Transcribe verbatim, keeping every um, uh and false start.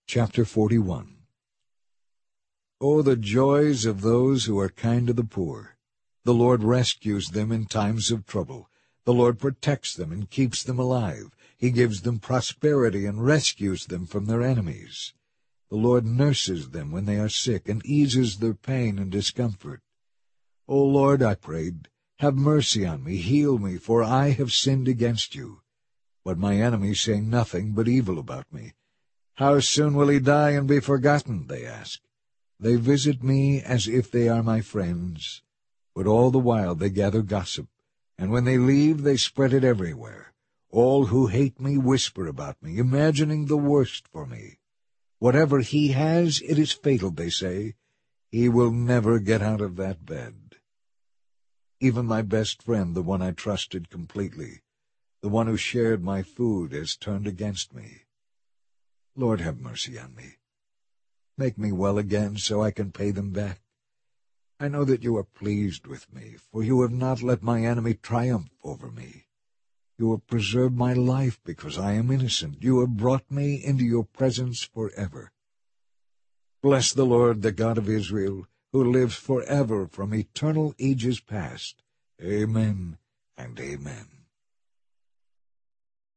Chapter forty-one. Oh, the joys of those who are kind to the poor! The Lord rescues them in times of trouble. The Lord protects them and keeps them alive. He gives them prosperity and rescues them from their enemies. The Lord nurses them when they are sick and eases their pain and discomfort. O Lord, I prayed, have mercy on me, heal me, for I have sinned against you. But my enemies say nothing but evil about me. How soon will he die and be forgotten, they ask. They visit me as if they are my friends, but all the while they gather gossip, and when they leave they spread it everywhere. All who hate me whisper about me, imagining the worst for me. Whatever he has, it is fatal, they say. He will never get out of that bed. Even my best friend, the one I trusted completely, the one who shared my food, has turned against me. Lord, have mercy on me. Make me well again so I can pay them back. I know that you are pleased with me, for you have not let my enemy triumph over me. You have preserved my life because I am innocent. You have brought me into your presence forever. Bless the Lord, the God of Israel, who lives forever from eternal ages past. Amen and amen.